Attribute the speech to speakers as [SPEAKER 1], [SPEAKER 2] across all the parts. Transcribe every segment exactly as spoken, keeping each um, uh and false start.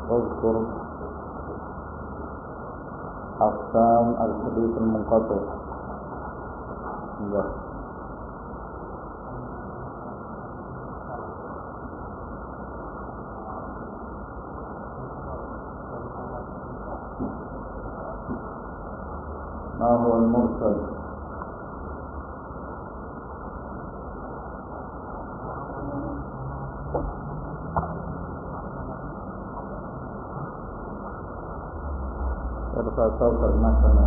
[SPEAKER 1] اذكر أقسام الحديث المنقطع. Enggak. ما هو المرسل؟ ارفع صوتك مثلا.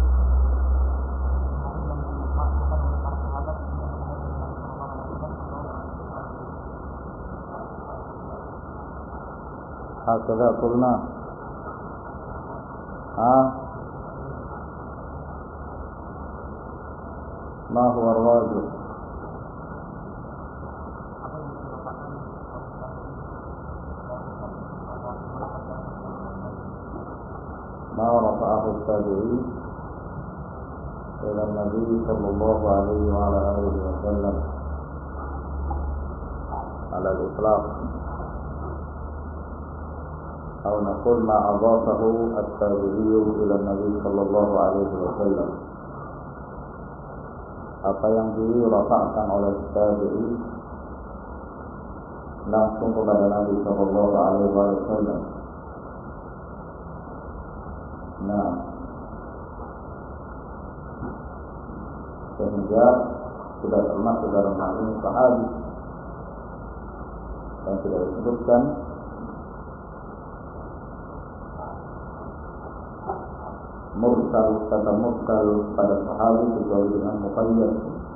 [SPEAKER 1] هكذا قلنا. ها ما هو الراجح؟ ما رفعه التابعي إلى النبي صلى الله عليه وعلى آله وسلم على الإطلاق، أو نقول ما أضافه التابعي إلى النبي صلى الله عليه وسلم. Apa yang dirafa'kan oleh tabi'i langsung kepada Nabi sallallahu alaihi wasallam. Nah, sehingga tidak termasuk dalam hal ini sahabi dan tidak disebutkan mursal, kata mursal pada sahabi kecuali dengan muqayyad,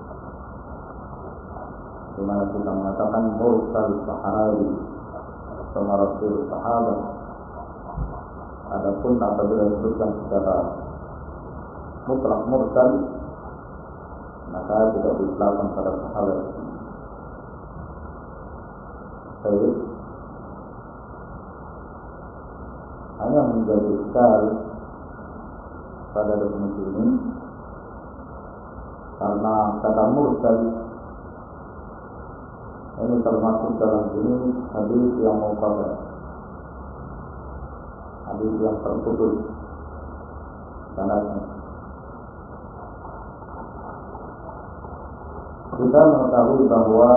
[SPEAKER 1] di mana kita mengatakan mursal sahabi atau marfu'ul sahabat. Adapun apabila disebutkan secara mutlak mursal, maka tidak diistilahkan pada sahabat. Baik, hanya menjadi sekali pada definisi ini karena kata mursal ini termasuk dalam jenis hadis yang munqati', hadis yang terputus sanadnya. Kita mengetahui bahwa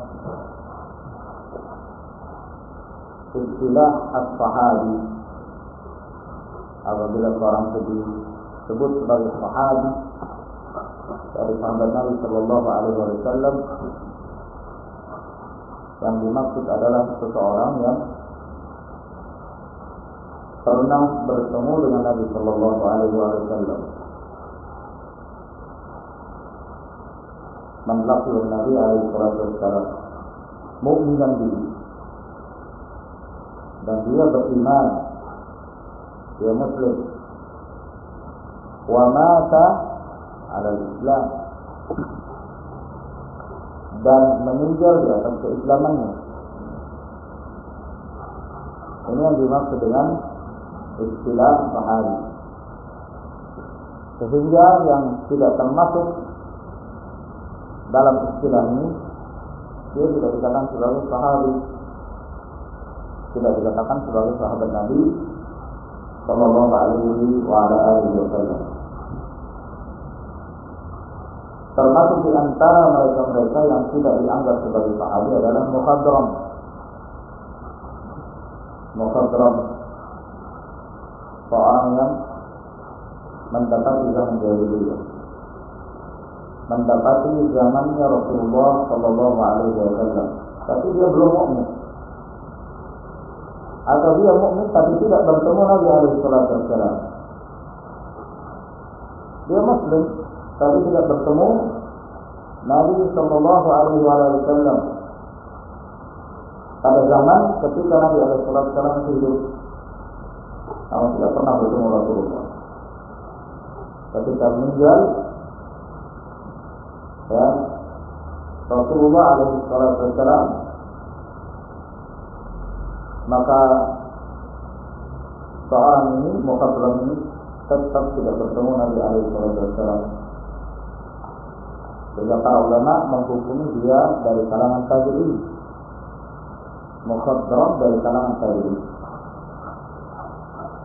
[SPEAKER 1] istilah as-sahabi apabila seorang disebut sebagai sahabi dari sahabat Nabi sallallahu alaihi wasallam, yang dimaksud adalah seseorang yang pernah bertemu dengan Nabi sallallahu alaihi wasallam, menlaki Nabi alaihi wasallam, mukmin bihi, dan dia beriman, dia muslim, wa mata ala Islam, dan meninggal di atas keislamannya. Ini yang dimaksud dengan istilah sahabi. Sehingga yang tidak termasuk dalam istilah ini, dia tidak dikatakan sebagai sahabi, tidak dikatakan sebagai sahabat Nabi sallallahu alaihi wa ala alihi wasallam. Termasuk di antara mereka-mereka yang tidak dianggap sebagai sahabi adalah mukhadram. Mukhadram, seorang yang mendapati zaman jahiliyah, mendapati zamannya Rasulullah sallallahu alaihi wasallam, tapi dia belum mukmin, atau dia mukmin tapi tidak bertemu Nabi alaihi wasallam. Dia muslim tapi tidak bertemu Nabi sallallahu alaihi wasallam pada zaman ketika Nabi alaihi wasallam hidup, namun tidak pernah bertemu Rasulullah. Ketika meninggal, ya, Rasulullah alaihi wasallam, maka seorang ini, mukhadram ini, tetap tidak bertemu Nabi alaihi wasallam. Sehingga para ulama menghukumi dia dari kalangan tabi'in, mukhadram dari kalangan tabi'in.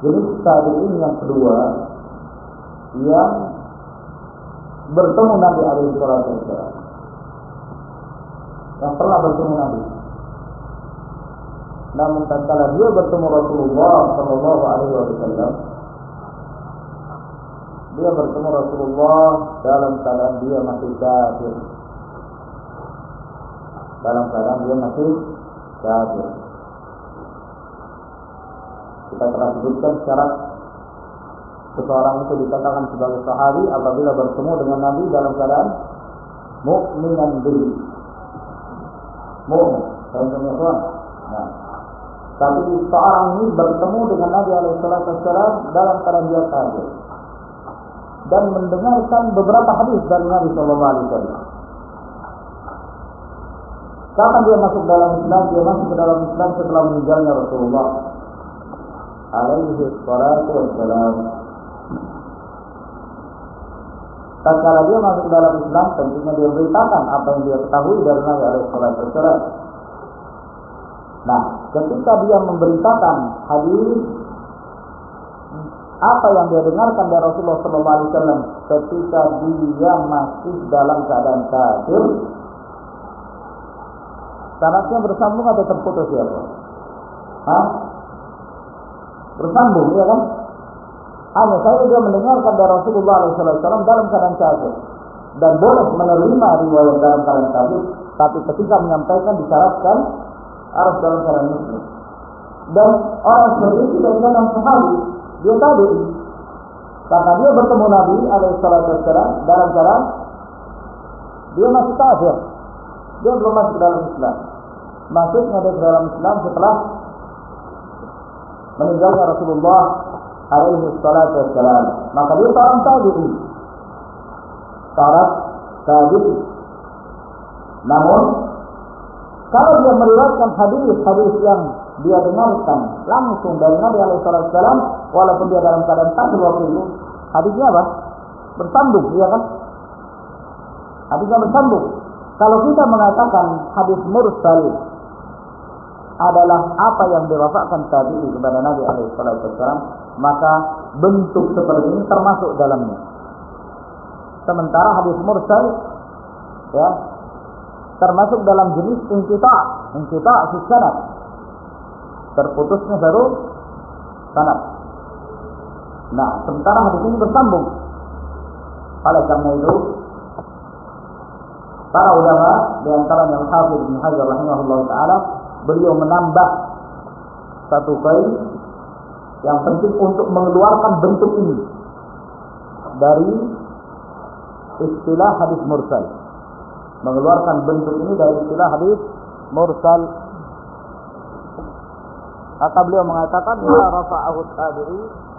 [SPEAKER 1] jenis tabi'in yang kedua yang bertemu Nabi alaihi salatu wassalam, yang pernah bertemu Nabi. Namun tatkala dia bertemu Rasulullah sallallahu alaihi wasallam, dia bertemu Rasulullah dalam keadaan dia masih kafir. Dalam keadaan dia masih kafir. Kita telah sebutkan syarat seseorang itu dikatakan sebagai sahabi apabila bertemu dengan Nabi dalam keadaan mukminan bihi. Mukmin, contohnya tuan. Nah, tapi seorang ini bertemu dengan Nabi alaihi wasallam dalam keadaan dia kafir dan mendengarkan beberapa hadis dari Nabi sallallahu alaihi wasallam. Kapan dia masuk dalam Islam? Dia masuk ke dalam Islam setelah meninggalnya Rasulullah alaihi salatu wassalam. Tatkala dia masuk dalam Islam, tentunya dia beritakan apa yang dia ketahui dari Nabi alaihi salatu wassalam. Nah, ketika dia memberitakan hadis apa yang dia dengarkan dari Rasulullah sallallahu alaihi wasallam ketika dia masih dalam keadaan kafir, sanadnya bersambung atau terputus ya Pak? Hah? Bersambung ya kan? Hanya saja dia mendengarkan dari Rasulullah sallallahu alaihi wasallam dalam keadaan kafir dan boleh menerima riwayat dalam keadaan kafir, tapi ketika menyampaikan disyaratkan harus dalam keadaan muslim. Dan orang seperti itu tidak dalam sahabi, dia tabi'in. Karena dia bertemu Nabi alaihi salatu wassalam dalam keadaan dia masih kafir. Dia belum masuk dalam Islam. Masuknya dia ke dalam Islam setelah meninggalnya Rasulullah alaihi salatu wassalam. Maka dia seorang tabi'in. Seorang tabi'in. Namun kalau dia meriwayatkan hadis-hadis yang dia dengarkan langsung dari Nabi alaihi salatu wassalam, walaupun dia dalam keadaan kafir waktu itu, hadisnya apa? Bersambung, iya kan? Hadisnya bersambung. Kalau kita mengatakan hadis mursal adalah apa yang diwafatkan tabi'i kepada Nabi alaihi salatu wassalam, maka bentuk seperti ini termasuk dalamnya. Sementara hadis mursal ya termasuk dalam jenis inqita', inqita' fi sanad. Terputusnya satu sanad. Nah, sementara hadis ini bersambung. Oleh karena itu, para ulama di antaranya Al-Hafidz Ibnu Hajar rahimahullah taala, beliau menambah satu poin yang penting untuk mengeluarkan bentuk ini dari istilah hadis mursal. Mengeluarkan bentuk ini dari istilah hadis mursal. Maka beliau mengatakan ma rafa'ahu tabi'i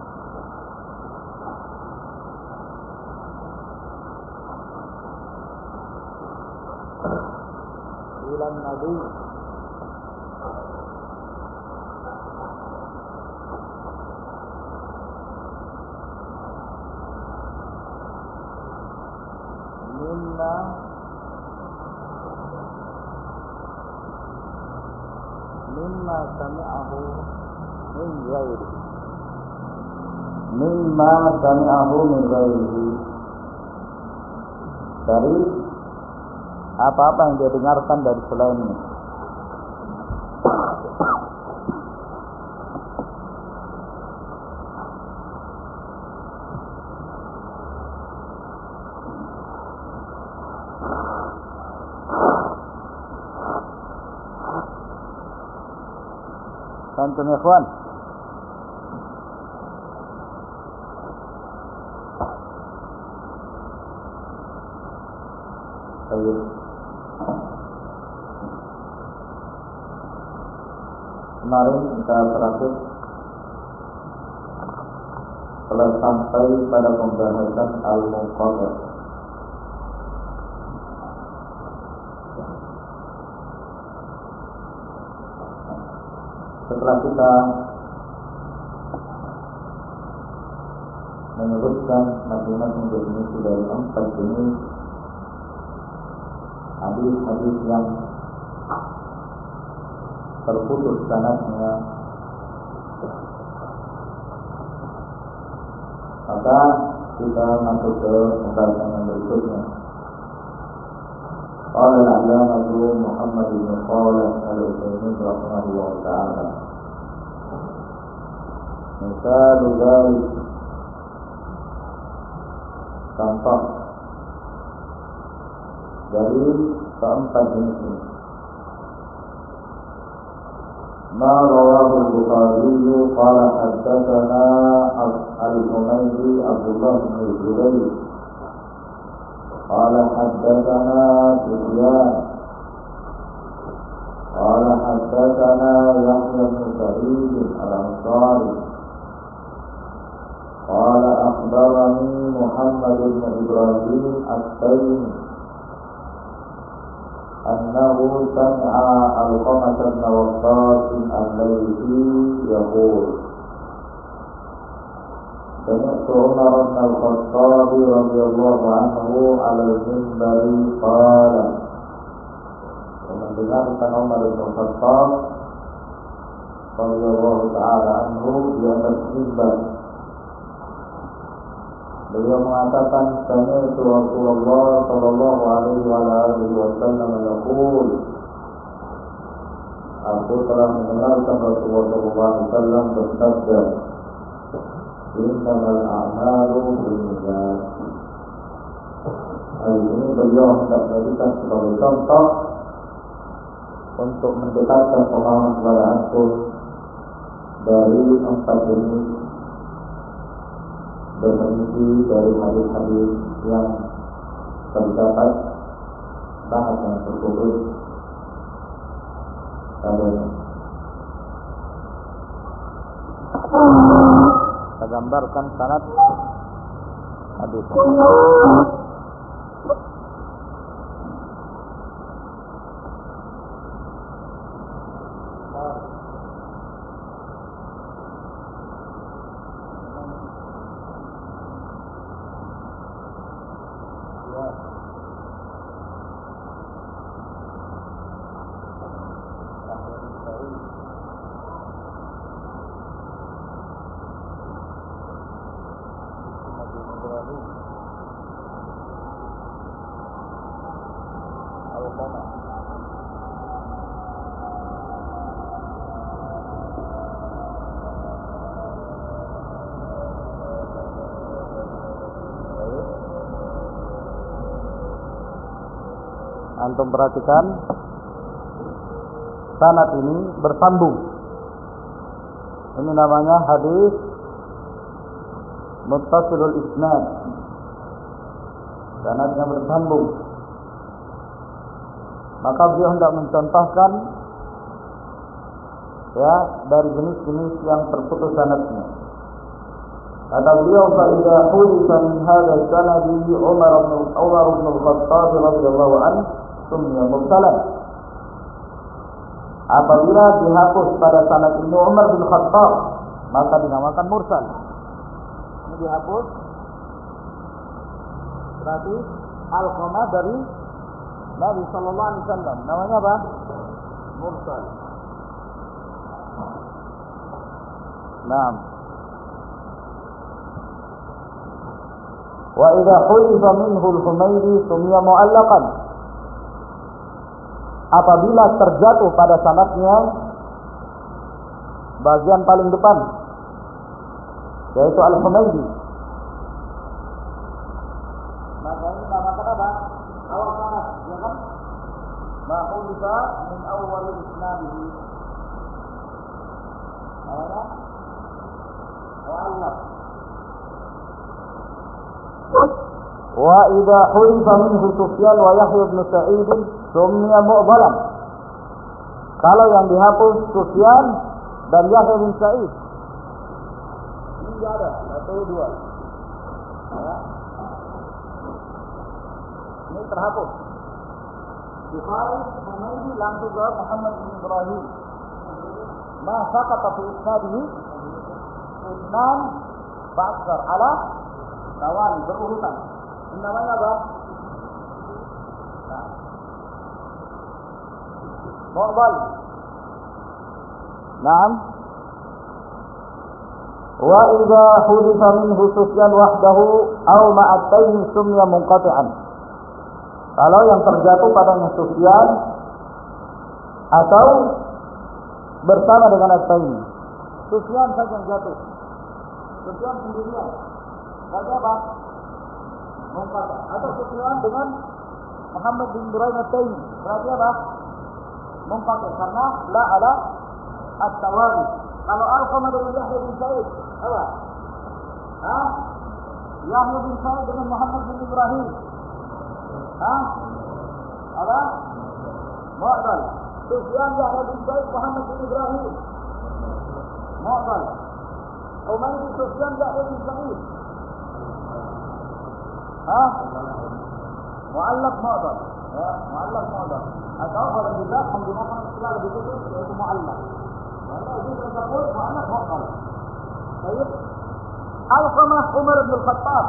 [SPEAKER 1] ila nabi minna mimma sami'ahu min ghairihi mimma sami'ahu min ghairihi dari apa-apa yang dia dengarkan dari selainnya. Antum ya ikhwan. Baik. Kemarin kita terakhir telah sampai pada pembahasan al-muqaddar. Setelah kita menyebutkan masing-masing definisi dari empat jenis hadis-hadis yang terputus sanadnya Maka kita masuk ke pembahasan yang berikutnya. Qala al-'allamah Muhammad bin Shalih al-Utsaimin rahimahullah ta'ala. Misal dzalik, contoh dari keempat jenis ini. Ma rawahu al-Bukhari qala haddatsana al-Humaydi Abdullah bin Zubair qala haddatsana Sufyan qala haddatsana Yahya bin Sa'id al-Ansari qala akhbarani Muhammad bin Ibrahim at-Taymi أنه سمع علقمة بن وقاص الليثي يقول سمعت عمر بن الخطاب رضي الله عنه على المنبر قال mendengarkan Umar bin Khattab radhiyallahu ta'ala anhu di atas mimbar. Beliau mengatakan, sami'tu Rasulullah sallallahu alaihi wa alihi wasallam yaqul, aku telah mendengarkan Rasulullah sallallahu alaihi wasallam bersabda, innamal a'malu binniyat. Hal ini beliau hendak menjadikan sebagai contoh untuk mendekatkan pemahaman kepada antum dari empat jenis definisi dari hadis-hadis yang terdapat sangat yang terputus padanya. Kita gambarkan sanad hadis. Antum perhatikan sanad ini bersambung. Ini namanya hadis muttasilul isnad. Sanadnya bersambung. Maka beliau hendak mencontohkan ya dari jenis-jenis yang terputus sanadnya. Kata beliau, fa idza huditha min hadha sanadi Umar bin Umar bin Al-Khattab radhiyallahu anhu summiya mursalan. Apabila dihapus pada sanad ini Umar bin Khattab, maka dinamakan mursal. Ini dihapus, berarti al-qamah dari Nabi sallallahu alaihi wasallam. Namanya apa? Mursal. Naam. Wa idza hudifa minhu al-Humaydi summiya mu'allaqan. Apabila terjatuh pada sanadnya bagian paling depan, yaitu al-Humaydi, maka ini namakan apa? Awal sanad, ya kan? Ma hudifa min awwal isnadihi. Namanya mu'allaq. Wa idza hudifa minhu Sufyan wa Yahya bin Sa'id summiya mu'dhalan. Kalau yang dihapus Sufyan dan Yahya bin Sa'id, ini ada satu dua, ya. Ini terhapus. Bukhari Humaydi langsung ke Muhammad bin Ibrahim. Ma saqata fi isnadihi isnan ba'dar ala tawali, berurutan. Ini namanya apa? Nah. Mu'dhal. Naam. Wa idza huditha minhu Sufyan wahdahu aw ma'ataini sumya munqati'an. Kalau yang terjatuh padanya Sufyan atau bersama dengan At-Taimi. Sufyan saja yang jatuh. Sufyan sendirian. Berarti apa? Munqati'. Atau Sufyan dengan Muhammad bin Ibrahim At-Taimi. Berarti apa? Munqati'. Karena la ala at-tawali. Kalau Alqamah dengan Yahya bin Sa'id, apa? Hah? Yahya bin Sa'id dengan Muhammad bin Ibrahim. Hah? Apa? Mu'dal. Sufyan Yahya bin Sa'id Muhammad bin Ibrahim. Mu'dal. Umayyah bin Sufyan Yahya bin Sa'id. Hah? Mu'allaq mu'dal. Ya, mu'allaq mu'dal. Atau kalau kita menggunakan istilah lebih khusus yaitu mu'allaq. Karena itu tersebut mu'allaq mu'dal. Baik. Alqamah Umar bin Khattab.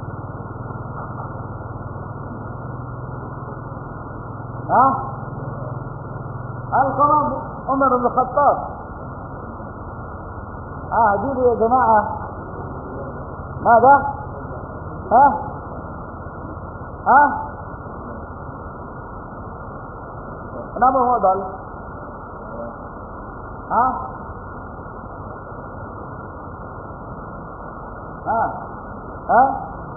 [SPEAKER 1] Hah? Alqamah Umar bin Khattab. Ah, jadi ya jemaah. Mada? Hah? Hah? Kenapa mu'dal? Hah? Hah? Hah?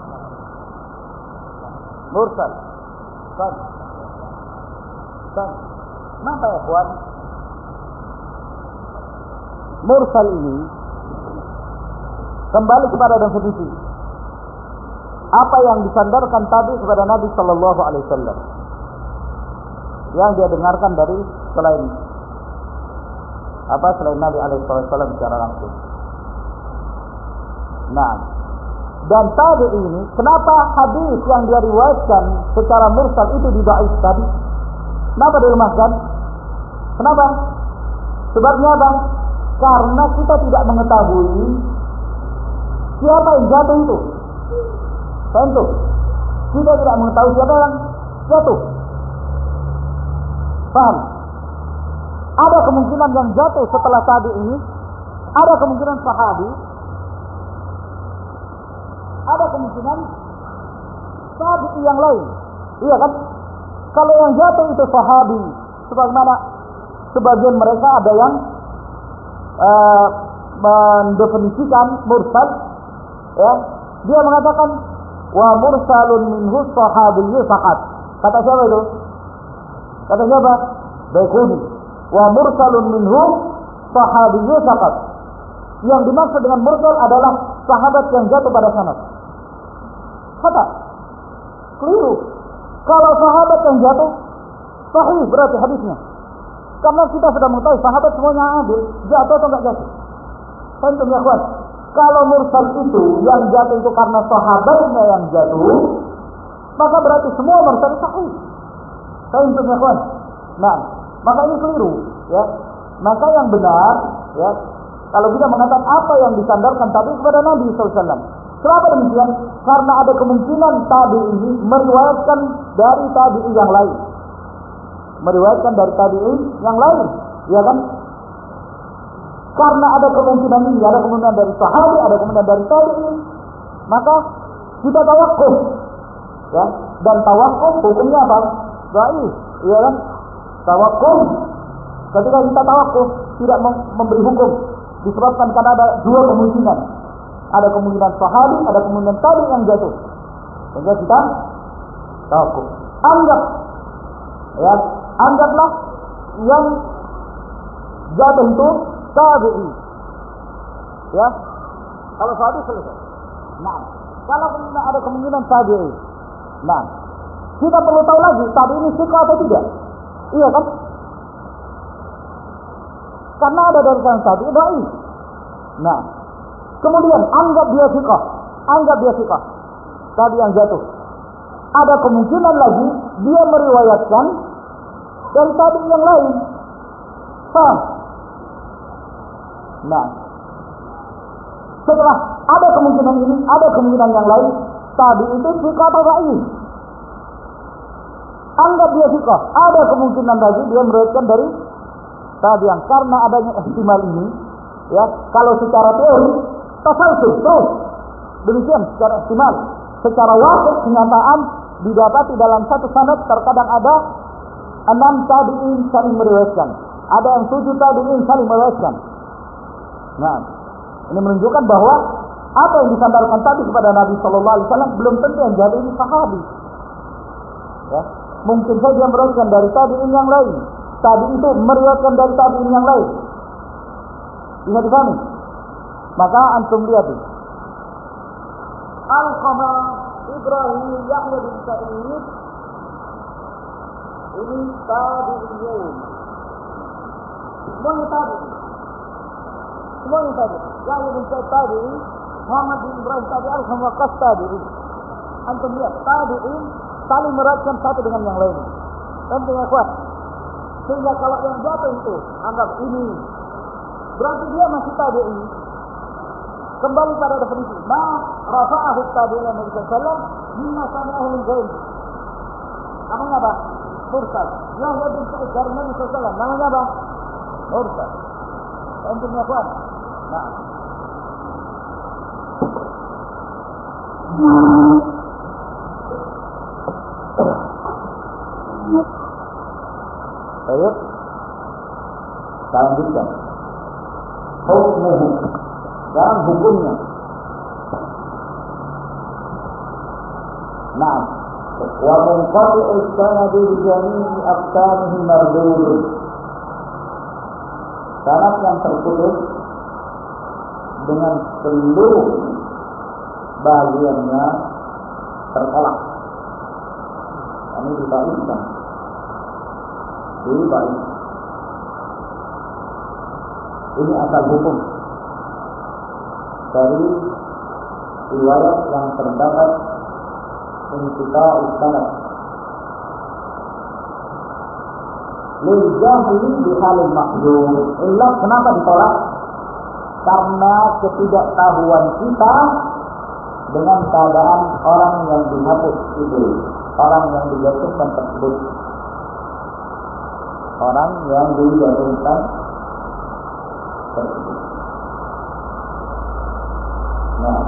[SPEAKER 1] Mursal. Kan? Kan? Kenapa ya kawan? Mursal ini kembali kepada definisi. Apa yang disandarkan tadi kepada Nabi Sallallahu Alaihi Wasallam, yang dia dengarkan dari selain apa selain Nabi Alaihi Wasallam secara langsung. Nah, dan tadi ini kenapa hadis yang dia riwayatkan secara mursal itu didhaif tadi? Kenapa dilemahkan? Kenapa? Sebabnya bang, karena kita tidak mengetahui siapa yang jatuh itu. Tentu kita tidak mengetahui siapa yang jatuh. Paham? Ada kemungkinan yang jatuh setelah tadi ini, ada kemungkinan sahabi, ada kemungkinan sahabi yang lain. Iya kan? Kalau yang jatuh itu sahabi, sebagaimana sebagian mereka ada yang uh, mendefinisikan mursal, ya, dia mengatakan wa mursalun minhu sahabiyyu faqat. Kata siapa itu? Kata siapa? Baikuni. Wa mursalun minhu sahabiyyu faqat. Yang dimaksud dengan mursal adalah sahabat yang jatuh pada sanad. Kata keliru. Kalau sahabat yang jatuh sahih berarti hadisnya. Karena kita sudah mengetahui sahabat semuanya adil, jatuh atau enggak jatuh. Tentu ya kawan. Kalau mursal itu yang jatuh itu karena sahabatnya yang jatuh, maka berarti semua mursal sahih. Tentu ya kawan. Nah, maka ini keliru, ya. Maka yang benar, ya, kalau kita mengatakan apa yang disandarkan tadi kepada Nabi sallallahu alaihi wasallam. Kenapa demikian? Karena ada kemungkinan tabi'i ini meriwayatkan dari tabi'i yang lain. Meriwayatkan dari tabi'i yang lain, ya kan? Karena ada kemungkinan ini, ada kemungkinan dari sahabat, ada kemungkinan dari tabi'i, maka kita tawakuf, ya. Dan tawakuf hukumnya apa? Dhaif, ya kan? Tawakuf, ketika kita tawakuf tidak memberi hukum, disebabkan karena ada dua kemungkinan. Ada kemungkinan sahabi, ada kemungkinan tabi yang jatuh. Sehingga kita tawakuf. Anggap, ya, anggaplah yang jatuh itu tabi'i. Ya, kalau sahabi selesai. Nah, kalau kemudian ada kemungkinan tabi'i. Nah, kita perlu tahu lagi tabi ini sika atau tidak. Iya kan? Karena ada dari kalangan tabi'i dhaif. Nah, kemudian anggap dia sikah, anggap dia sikah, tadi yang jatuh. Ada kemungkinan lagi dia meriwayatkan dari tadi yang lain. Paham? Nah, setelah ada kemungkinan ini, ada kemungkinan yang lain, tadi itu sikah atau dhaif. Anggap dia sikah, ada kemungkinan lagi dia meriwayatkan dari tadi yang, karena adanya ihtimal ini, ya, kalau secara teori tasalsul terus. Demikian secara ihtimal. Secara wajib kenyataan didapati dalam satu sanad terkadang ada enam tabi'in saling meriwayatkan, ada yang tujuh tabi'in saling meriwayatkan. Nah, ini menunjukkan bahwa apa yang disandarkan tadi kepada Nabi Shallallahu Alaihi Wasallam belum tentu yang jadi ini sahabi. Ya, mungkin saja dia meriwayatkan dari tabi'in yang lain, tabi'in itu meriwayatkan dari tabi'in yang lain. Bisa dipahami? Maka antum lihat ini. Alqamah Ibrahim Yahya bin Sa'id ini tabi'in. Semuanya tabi'in. Semuanya tabi'in. Yahya bin Sa'id tabi'in, Muhammad bin Ibrahim tabi'in, Alqamah Waqqas tabi'in. Antum lihat, tabi'in saling meriwayatkan satu dengan yang lain. Penting ya kuat. Sehingga kalau yang jatuh itu anggap ini, berarti dia masih tabi'in. Kembali pada definisi. Ma rafa'ahu tabi'in Nabi sallallahu alaihi wasallam mimma sami'ahu min ghairi. Namanya apa? Mursal. Yahya bin Sa'id dari Nabi sallallahu alaihi wasallam. Namanya apa? Mursal. Penting ya kuat. Nah. Baik. Kita lanjutkan. Hukmuhu. Dalam hukumnya. Nah, wa munqati'u as-sanad bi jami'i aqsamihi mardud. Sanad yang terputus dengan seluruh bagiannya tertolak. Ini dibalikkan. Dibalik. Ini asal hukum dari riwayat yang terdapat inqita'us sanad. Lil jahli bi halil mahzun. Illah kenapa ditolak? Karena ketidaktahuan kita dengan keadaan orang yang dihapus itu, orang yang dijatuhkan tersebut, orang yang dijatuhkan tersebut. Nah,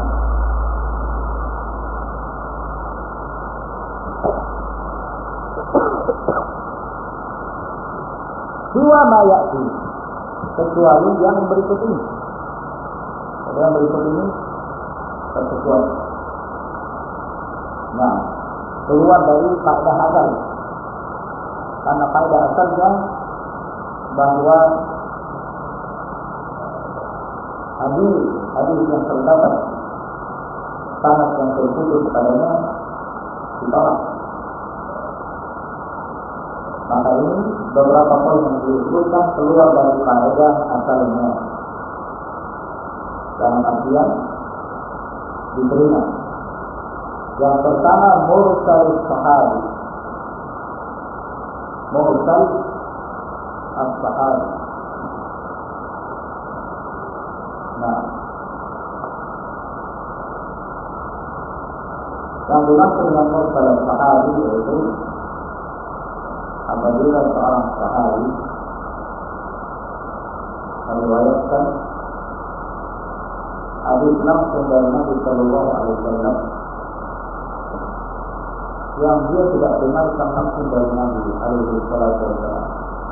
[SPEAKER 1] dua mayati kecuali yang berikut ini. Yang berikut ini terkecuali. Nah, keluar dari kaidah asal. Karena kaidah asalnya bahwa hadis hadis yang terdapat sanad yang terputus padanya ditolak. Maka ini beberapa poin yang disebutkan keluar dari kaidah asalnya. Dalam artian diterima. Yang pertama mursal sahabi. Mursal as-sahabi. Nah, yang dimaksud dengan mursal as-sahabi yaitu apabila seorang sahabi meriwayatkan hadis langsung dari Nabi Sallallahu Alaihi Wasallam yang dia tidak dengarkan langsung dari Nabi Alaihi Wasallam,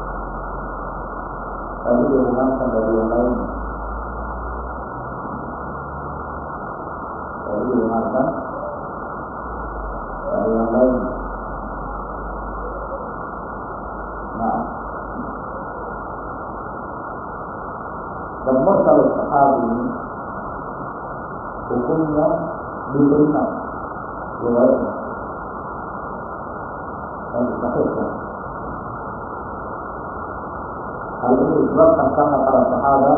[SPEAKER 1] tapi dia dengarkan dari yang lain. Tapi dia dengarkan dari yang lain. Nah, dan mursal sahabi hukumnya diterima riwayatnya dan disahihkan. Hal ini disebabkan karena para sahabat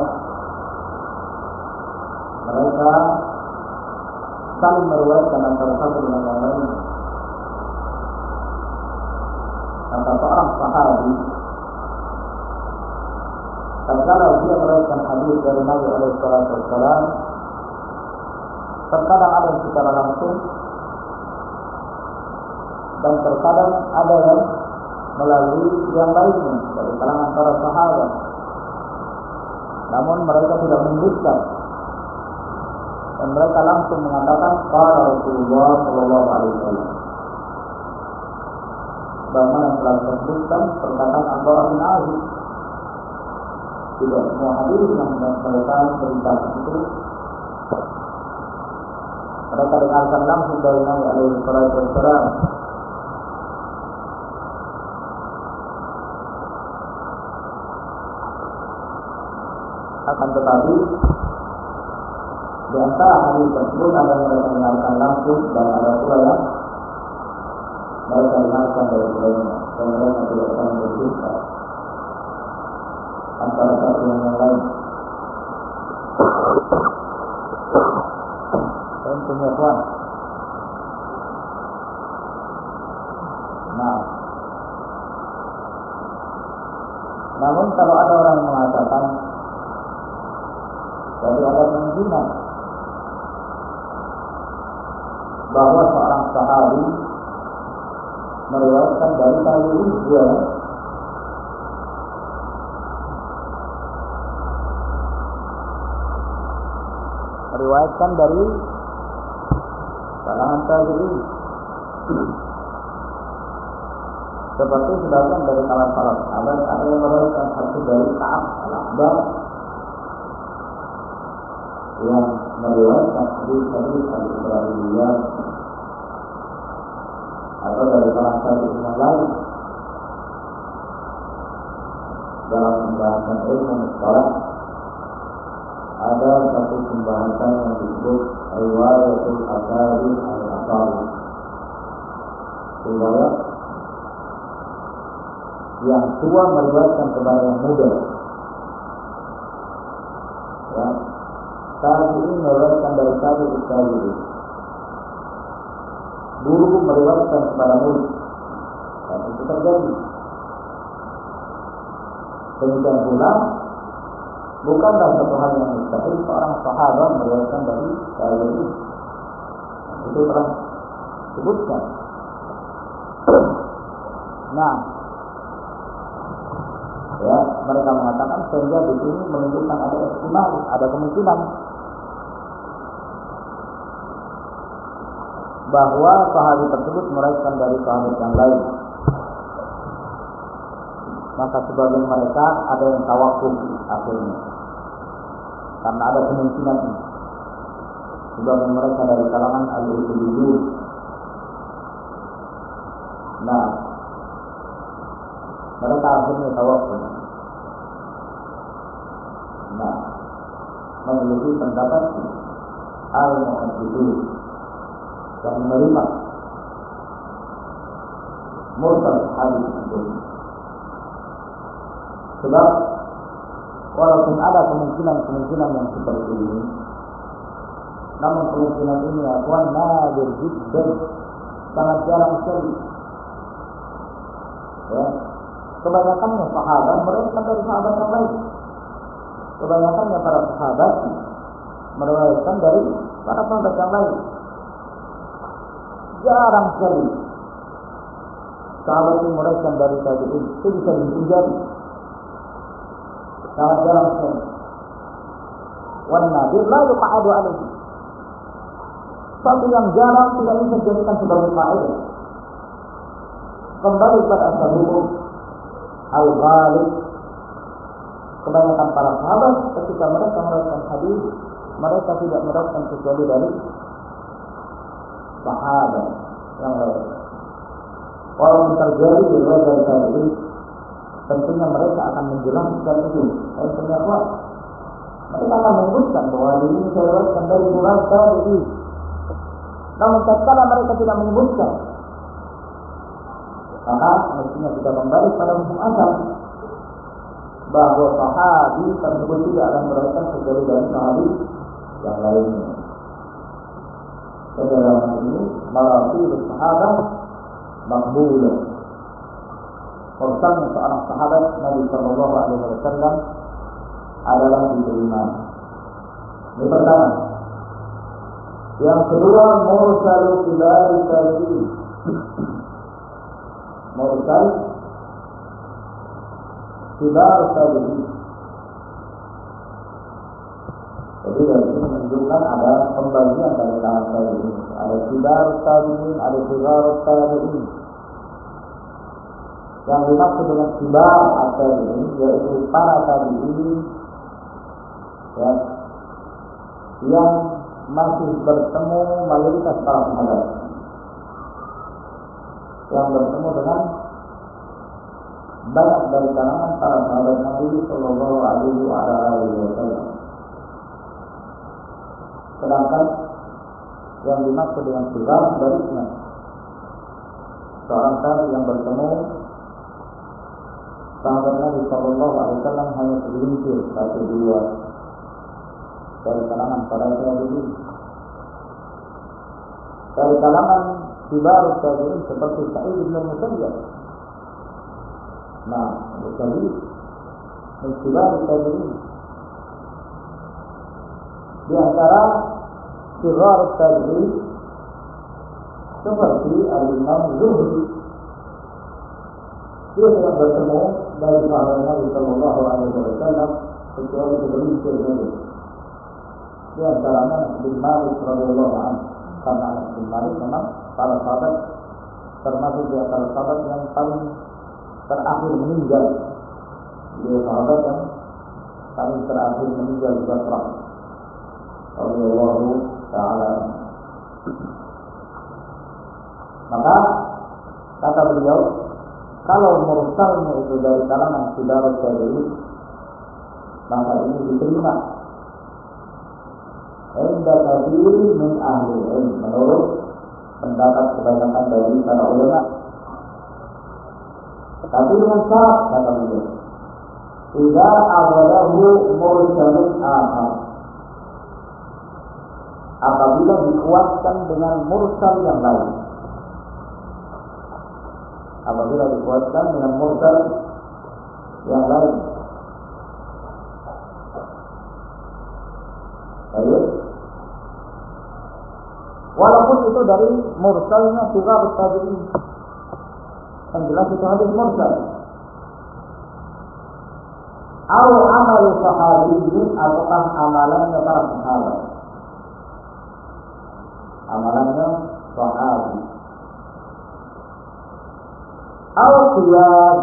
[SPEAKER 1] mereka saling meriwayatkan antara satu dengan yang lain. Maka seorang sahabi tatkala dia meriwayatkan hadis dari Nabi alaihi wasallam, terkadang ada yang secara langsung dan terkadang ada yang melalui yang lainnya dari kalangan para sahabat. Namun mereka tidak menyebutkan dan mereka langsung mengatakan qala Rasulullah sallallahu alaihi wasallam. Bagaimana yang telah disebutkan perkataan Al-Bara bin Azib. Tidak semua hadis yang mereka beritakan itu mereka dengarkan langsung dari Nabi alaihi salatu wassalam. Akan tetapi di antara hadis tersebut ada yang mereka dengarkan langsung dan ada pula yang mereka dengarkan dari lainnya dan mereka tidak saling berdusta antara satu dengan yang lain. Dan punya tuan. Nah, namun kalau ada orang yang mengatakan jadi ada kemungkinan bahwa seorang sahabi meriwayatkan dari tabi'in dia meriwayatkan dari kalangan tabi'in seperti sebagian dari kalangan para sahabat ada yang meriwayatkan satu dari Ka'ab al-Ahbar yang meriwayatkan hadis-hadis al-Israiliyat atau dari kalangan tabi'in yang lain dalam pembahasan ilmu mustalah. Ada satu pembahasan yang disebut riwayatul asari al-asari, riwayat yang tua meriwayatkan kepada yang muda. Ya, tabi'in meriwayatkan dari tabi'ut tabi'in, guru meriwayatkan kepada murid, dan itu terjadi. Demikian pula bukanlah satu hal yang mustahil seorang sahabat meriwayatkan dari tabi'in. Itu telah disebutkan. Nah, ya, mereka mengatakan sehingga di sini menunjukkan ada ihtimal, ada kemungkinan bahwa sahabat tersebut meriwayatkan dari sahabat yang lain. Maka sebagian mereka ada yang tawakuf akhirnya karena ada kemungkinan ini. Sebagian mereka dari kalangan al-usuliyyin. Nah, mereka akhirnya tawakuf. Nah, memiliki pendapat al-muhadditsin yang menerima mursal hadis itu. Sebab walaupun ada kemungkinan-kemungkinan yang seperti ini, namun kemungkinan ini akan nadir jiddan, sangat jarang sekali. Ya, kebanyakannya sahabat meriwayatkan dari sahabat yang lain. Kebanyakannya para sahabat meriwayatkan dari para sahabat yang lain. Jarang sekali sahabat yang meriwayatkan dari tabi'in. Itu bisa dihitung jari. Sangat jarang sekali. Wan nadir la yuqa'adu alaihi. Satu yang jarang tidak bisa dijadikan sebagai kaidah. Kembali pada asal hukum al-ghalib. Kebanyakan para sahabat ketika mereka meriwayatkan hadis, mereka tidak meriwayatkan kecuali dari sahabat yang lain. Walaupun terjadi riwayat dari tabi'in, tentunya mereka akan menjelaskan itu. Dan ternyata mereka akan menyebutkan bahwa ini saya riwayatkan dari fulan tabi'in. Namun tatkala mereka tidak menyebutkan, maka mestinya kita kembali pada hukum asal bahwa sahabi tersebut tidak akan meriwayatkan kecuali dari sahabi yang lainnya. Dalam ini marasil sahabat makbulah. Pertama seorang sahabat Nabi Sallallahu Alaihi Wasallam adalah diterima. Ini pertama. Yang kedua, mursal kibar tabi'in. Mursal kibar tabi'in. Jadi dari ini menunjukkan ada pembagian dari kalangan tabi'in. Ada kibar tabi'in, ada sigar tabi'in. Yang dimaksud dengan kibar tabi'in yaitu para tabi'in ya, yang masih bertemu mayoritas para sahabat, yang bertemu dengan banyak dari kalangan para sahabat Nabi Sallallahu Alaihi Wasallam. Sedangkan yang dimaksud dengan sigar sebaliknya, seorang tabi yang bertemu sahabat Nabi Sallallahu Alaihi Wasallam hanya segelintir, satu dua dari kalangan para tabi'in. Dari kalangan kibar tabi'in seperti Sa'id bin Musayyab. Nah, jadi kibar tabi'in. Di antara kibar tabi'in seperti Al-Imam Zuhri. Dia tidak bertemu dari sahabat Nabi Sallallahu Alaihi Wasallam kecuali segelintir saja. Di antaranya bin Malik radhiyallahu anhu, karena Anas bin Malik memang para sahabat termasuk di antara sahabat yang paling terakhir meninggal. Dia sahabat yang paling terakhir meninggal di Basrah radhiyallahu taala. Maka kata beliau, kalau mursalnya itu dari kalangan kibar tabi'in, maka ini diterima Indah kathir min ahli ilm, menurut pendapat kebanyakan dari para ulama. Tapi dengan syarat, kata beliau, idza awadahu mursalun akhar, apabila dikuatkan dengan mursal yang lain. Apabila dikuatkan dengan mursal yang lain. Baik. Walaupun itu dari mursalnya sigar tabi'in, yang jelas itu hadis mursal. Atau amal sahabiyin, ataukah amalannya para sahabat. Amalannya sahabi. Atau qiyas,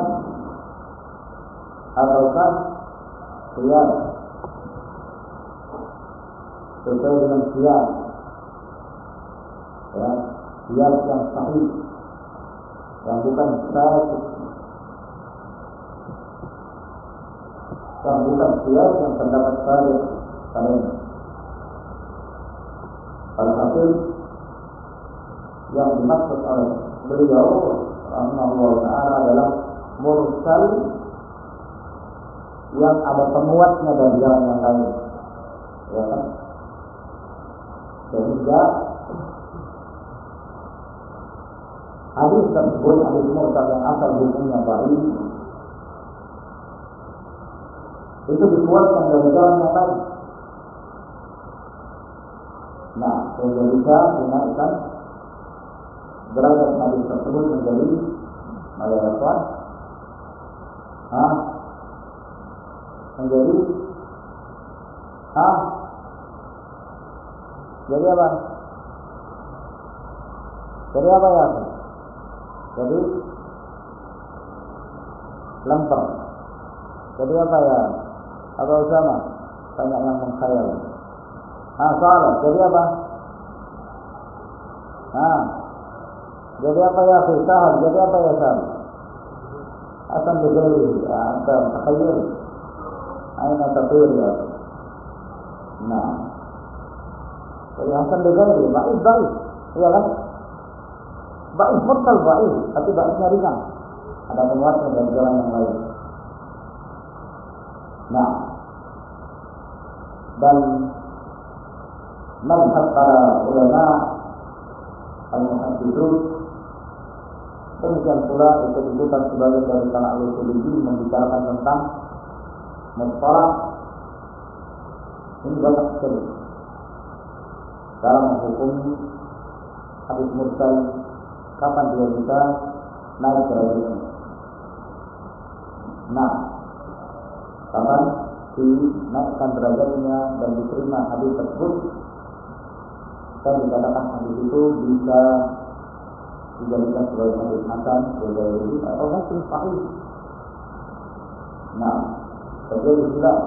[SPEAKER 1] ataukah qiyas sesuai dengan qiyas, ya, qiyas yang sahih, yang bukan sahih, yang bukan qiyas yang pendapat sahih kalian. Pada hasil yang dimaksud oleh beliau rahimahullah ta'ala adalah mursal yang ada penguatnya dari jalan yang lain, ya kan? Sehingga hadis tersebut, hadis mursal yang asal hukumnya baik, itu dikuatkan dari jalan yang lain. Nah, sehingga bisa dinaikkan derajat hadis tersebut menjadi mayoritas, ah, menjadi, ah, jadi apa? Jadi apa ya? Jadi lempar. Jadi apa ya? Apa sama? Banyak yang mengkhayal. Ah, salah. Jadi apa? Ah, jadi apa ya? Fisahal. Jadi apa ya? Salah. Asan berdiri. Anda takhayul. Aina tafir ya. Nah, jadi Hasan berdiri. Baik, baik. Iya kan? Baik, mursal baik. Tapi baiknya ringan. Ada penguatnya dari jalan yang lain. Nah, dan mazhab para ulama al-muhadditsun demikian pula ikut-ikutan sebagai dari kalangan al-usuliyyin membicarakan tentang mustalah ini banyak sekali dalam menghukumi hadis mursal, kapan dia bisa naik derajatnya. Nah, kapan dinaikkan derajatnya dan diterima hadis tersebut, dan dikatakan hadis itu bisa dijadikan sebagai hadis hasan, sebagai atau mungkin sahih. Nah, terjadi khilaf.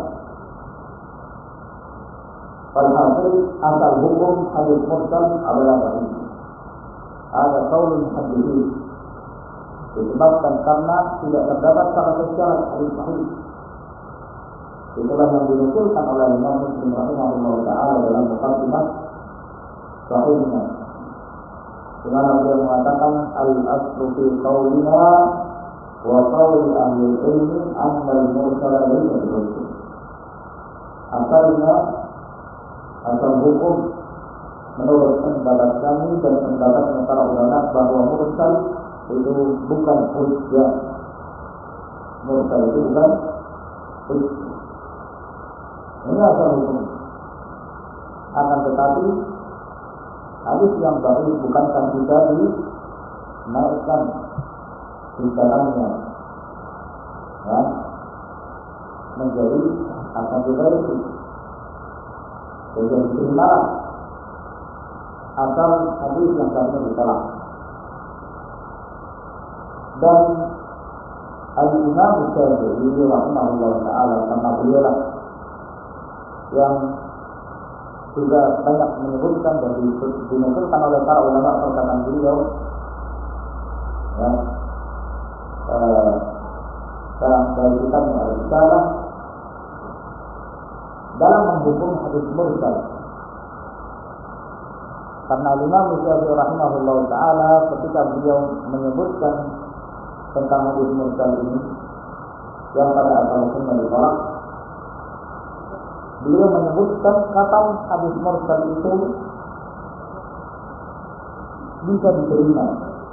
[SPEAKER 1] Falhasil asal hukum hadis mursal adalah sahih. Ada qaulun hadisi disebabkan karena tidak terdapat salah secara hadis sahih. Itulah yang dinukilkan oleh Imam Muslim rahimahullah taala dalam muqaddimah sahihnya, di mana beliau mengatakan al-aslu fi qaulina wa qauli ahli ilmi anna al-mursala laysa bi-hujjah. Asalnya, asal hukum menurut pendapat kami dan pendapat para ulama bahwa mursal itu bukan hujjah. Mursal itu bukan hujjah. Ini asal hukum. Akan tetapi hadis yang baik bukankah bisa dinaikkan di dalamnya, ya, menjadi akan diperbaiki, menjadi kebenaran asal hadis yang tadinya ditolak. Dan Al-Imam Syafi'i rahimahullah taala, karena beliau lah yang juga banyak menyebutkan dan dinukilkan oleh para ulama perkataan beliau, ya, eh, dalam dari kitabnya Al-Risalah dalam menghukum hadis mursal. Karena Imam Syafi'i rahimahullah taala ketika beliau menyebutkan tentang hadis mursal ini yang pada asal-usulnya ditolak, beliau menyebutkan kata hadis mursal itu bisa diterima,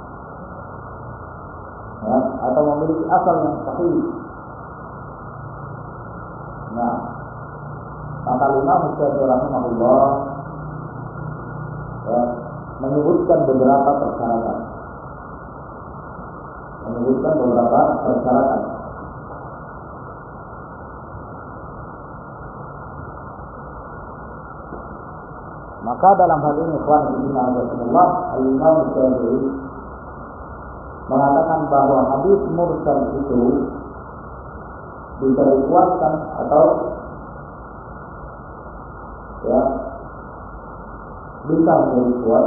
[SPEAKER 1] ya, atau memiliki asal yang sahih. Nah, maka Imam Syafi'i rahimahullah, ya, menyebutkan beberapa persyaratan, menyebutkan beberapa persyaratan. Maka dalam hal ini ikhwan fillah rahimakumullah, Al-Imam Syafi'i mengatakan bahwa hadis mursal itu bisa dikuatkan atau, ya, bisa menjadi kuat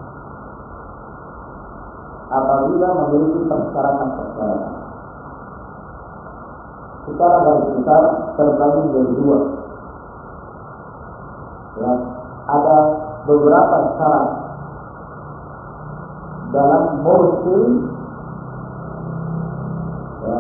[SPEAKER 1] apabila memiliki persyaratan-persyaratan. Secara garis besar terbagi menjadi dua. Ya, ada beberapa syarat dalam mursal, ya,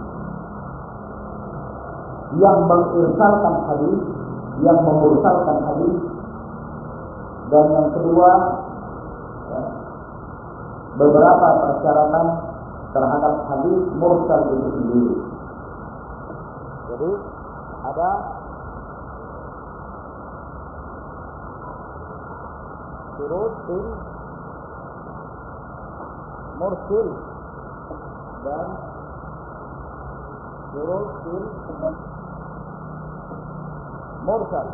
[SPEAKER 1] yang mengirsalkan hadis, yang memursalkan hadis, dan yang kedua, ya, beberapa persyaratan terhadap hadis mursal itu sendiri. Jadi ada syurut fil mursal dan syurut fil mursal.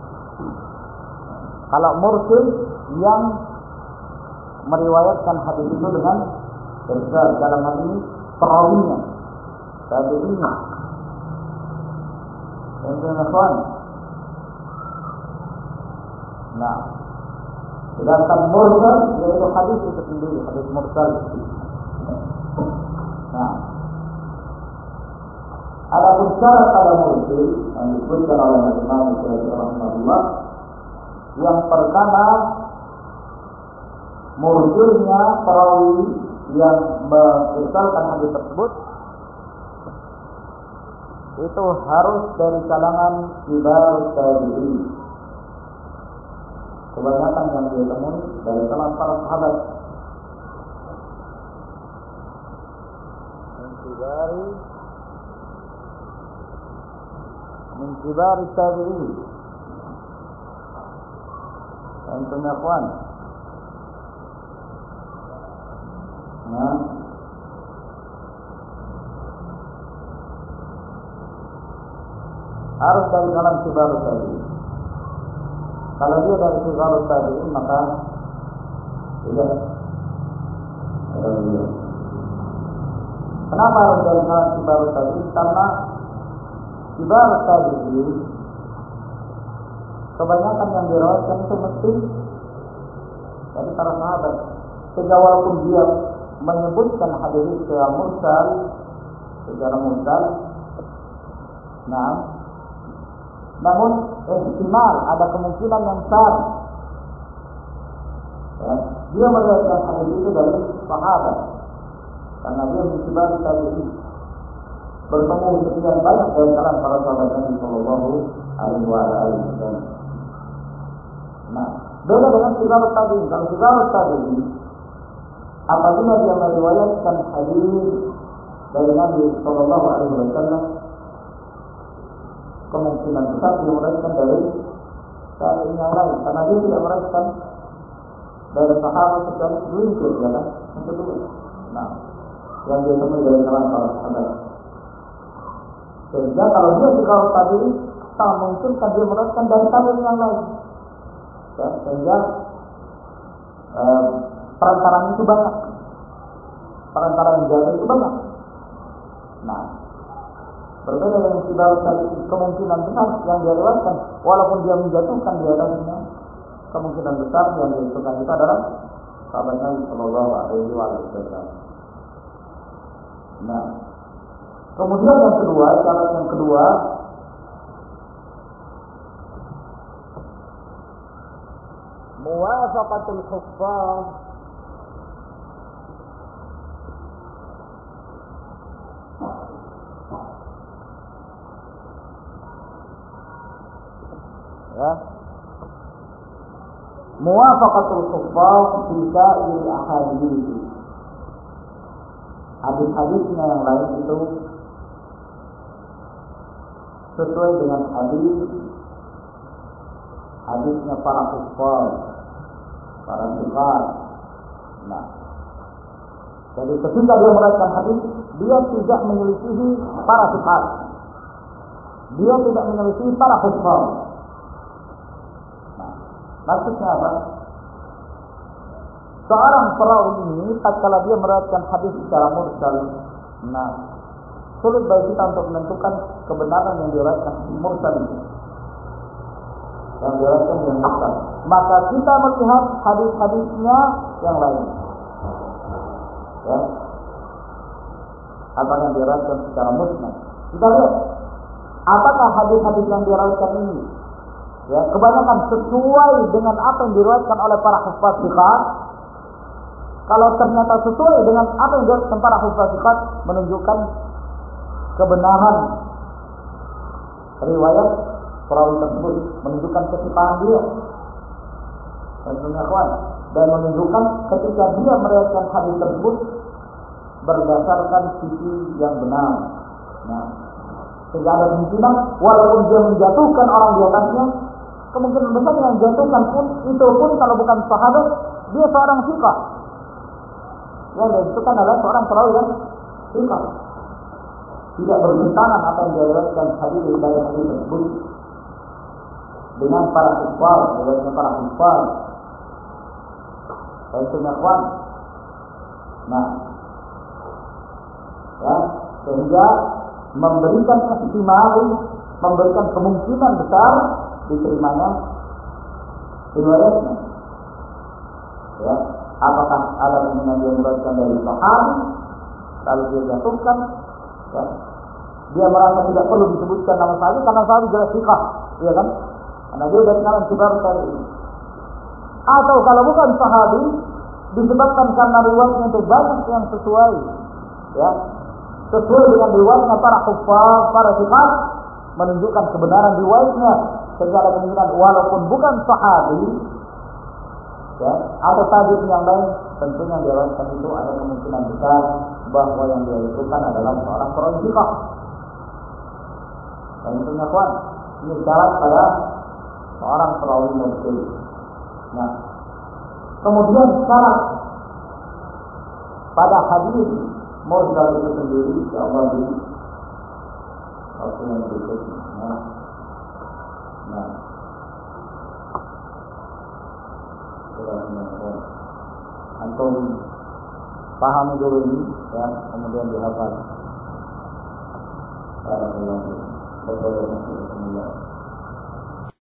[SPEAKER 1] Kalau mursal yang meriwayatkan hadis itu dengan irsal, dalam hal ini perawinya, tabi'inya. Ini ikhwan. Nah, sedangkan mursal yaitu hadis itu sendiri, hadis mursal. Nah, ada syarat pada mursal yang disebutkan oleh Imam Syafi'i rahimahullah. Yang pertama, mursalnya perawi yang mengirsalkan hadis tersebut itu harus dari kalangan kibar tabi'in. Kebanyakan yang dia temui dari kalangan para sahabat. Min kibari min kibari tabi'in. Antum ya ikhwan. Nah, harus dari kalangan kibarut tabi'in. Kalau dia dari kibarut tabi'in maka tidak ada dia. Kenapa harus dari kalangan kibarut tabi'in? Karena kibarut tabi'in kebanyakan yang diriwayatkan itu mesti dari para sahabat. Sehingga walaupun dia menyebutkan hadis secara mursal, secara mursal, nah, namun ihtimal ada kemungkinan yang besar ya, dia meriwayatkan hadis itu dari sahabat karena dia mencoba tabi'in bertemu sekian banyak dari kalangan para sahabat Nabi Sallallahu Alaihi Wasallam. Nah, beda dengan kibarut tabi'in. Kalau kibarut tabi'in, apabila dia meriwayatkan hadis dari Nabi Sallallahu Alaihi Wasallam, kemungkinan besar dia meriwayatkan dari tabi'in yang lain, karena dia tidak meriwayatkan dari sahabat kecuali segelintir, ya kan? Yang kedua, nah, yang dia temui dari kalangan para sahabat. Sehingga kalau dia kibarut tabi'in, tak mungkin kan dia meriwayatkan dari tabi'in yang lain. Ya, sehingga eh, perantaraan itu banyak, perantara yang jauh itu banyak. Nah, berbeda dengan kibarut tabi'in, kemungkinan besar yang dia riwayatkan, walaupun dia menjatuhkan di atasnya, kemungkinan besar yang disebutkan itu adalah sahabat Nabi Sallallahu Alaihi Wasallam. Nah, kemudian yang kedua, syarat yang kedua, muwafaqatul huffaz ya, muwafaqatul huffaz fi sa'il ahadits. Hadis-hadisnya yang lain itu sesuai dengan hadis hadisnya para huffaz, para thiqat. Nah, jadi ketika dia meriwayatkan hadis, dia tidak menyelisihi para thiqat, dia tidak menyelisihi para huffaz. Nah, maksudnya apa? Seorang perawi ini tatkala dia meriwayatkan hadis secara mursal, nah, sulit bagi kita untuk menentukan kebenaran yang diriwayatkan mursal itu. Yang diriwayatkan yang mursal. Maka kita melihat hadis-hadisnya yang lain. Ya. Apa yang diriwayatkan secara musnad. Kita lihat apakah hadis-hadis yang diriwayatkan ini ya kebanyakan sesuai dengan apa yang diriwayatkan oleh para huffaz thiqat. Kalau ternyata sesuai dengan apa yang diriwayatkan para huffaz thiqat, menunjukkan kebenaran riwayat perawi tersebut, menunjukkan kesitaan dia, tentunya kawan, dan menunjukkan ketika dia meriwayatkan hadis tersebut berdasarkan sisi yang benar. Nah, sehingga ada kemungkinan walaupun dia menjatuhkan orang di atasnya, kemungkinan besar yang menjatuhkan pun itu pun kalau bukan sahabat, dia seorang thiqah. Yang disebutkan adalah seorang perawi yang thiqah. Tidak bertentangan apa yang diriwayatkan hadis dari hadis tersebut dengan para huffaz, dengan para huffaz. Itu ikhwan. Nah, ya, sehingga memberikan ihtimal, memberikan kemungkinan besar diterimanya riwayatnya. Ya, apakah ada kemungkinan dia meriwayatkan dari sahabat, kalau dia jatuhkan, ya, dia merasa tidak perlu disebutkan nama sahabat karena sahabat jelas thiqah, ya kan? Karena dia dari kalangan kibarut tabi'in. Atau kalau bukan sahabi, disebabkan karena riwayatnya itu banyak yang sesuai, ya, sesuai dengan riwayatnya para huffaz, para thiqat, menunjukkan kebenaran riwayatnya. Sehingga ada kemungkinan walaupun bukan sahabi, ya, atau tabi'in yang lain, tentunya diriwayatkan itu ada kemungkinan besar bahwa yang diriwayatkan adalah seorang perawi thiqah. Dan tentunya kawan, ini syarat pada seorang perawi mursil. Nah, kemudian syarat pada hadis mursal itu sendiri, insyaallah di waktu yang berikutnya. Nah, Nah, antum pahami dulu ini, ya, kemudian dihafal. Alhamdulillah.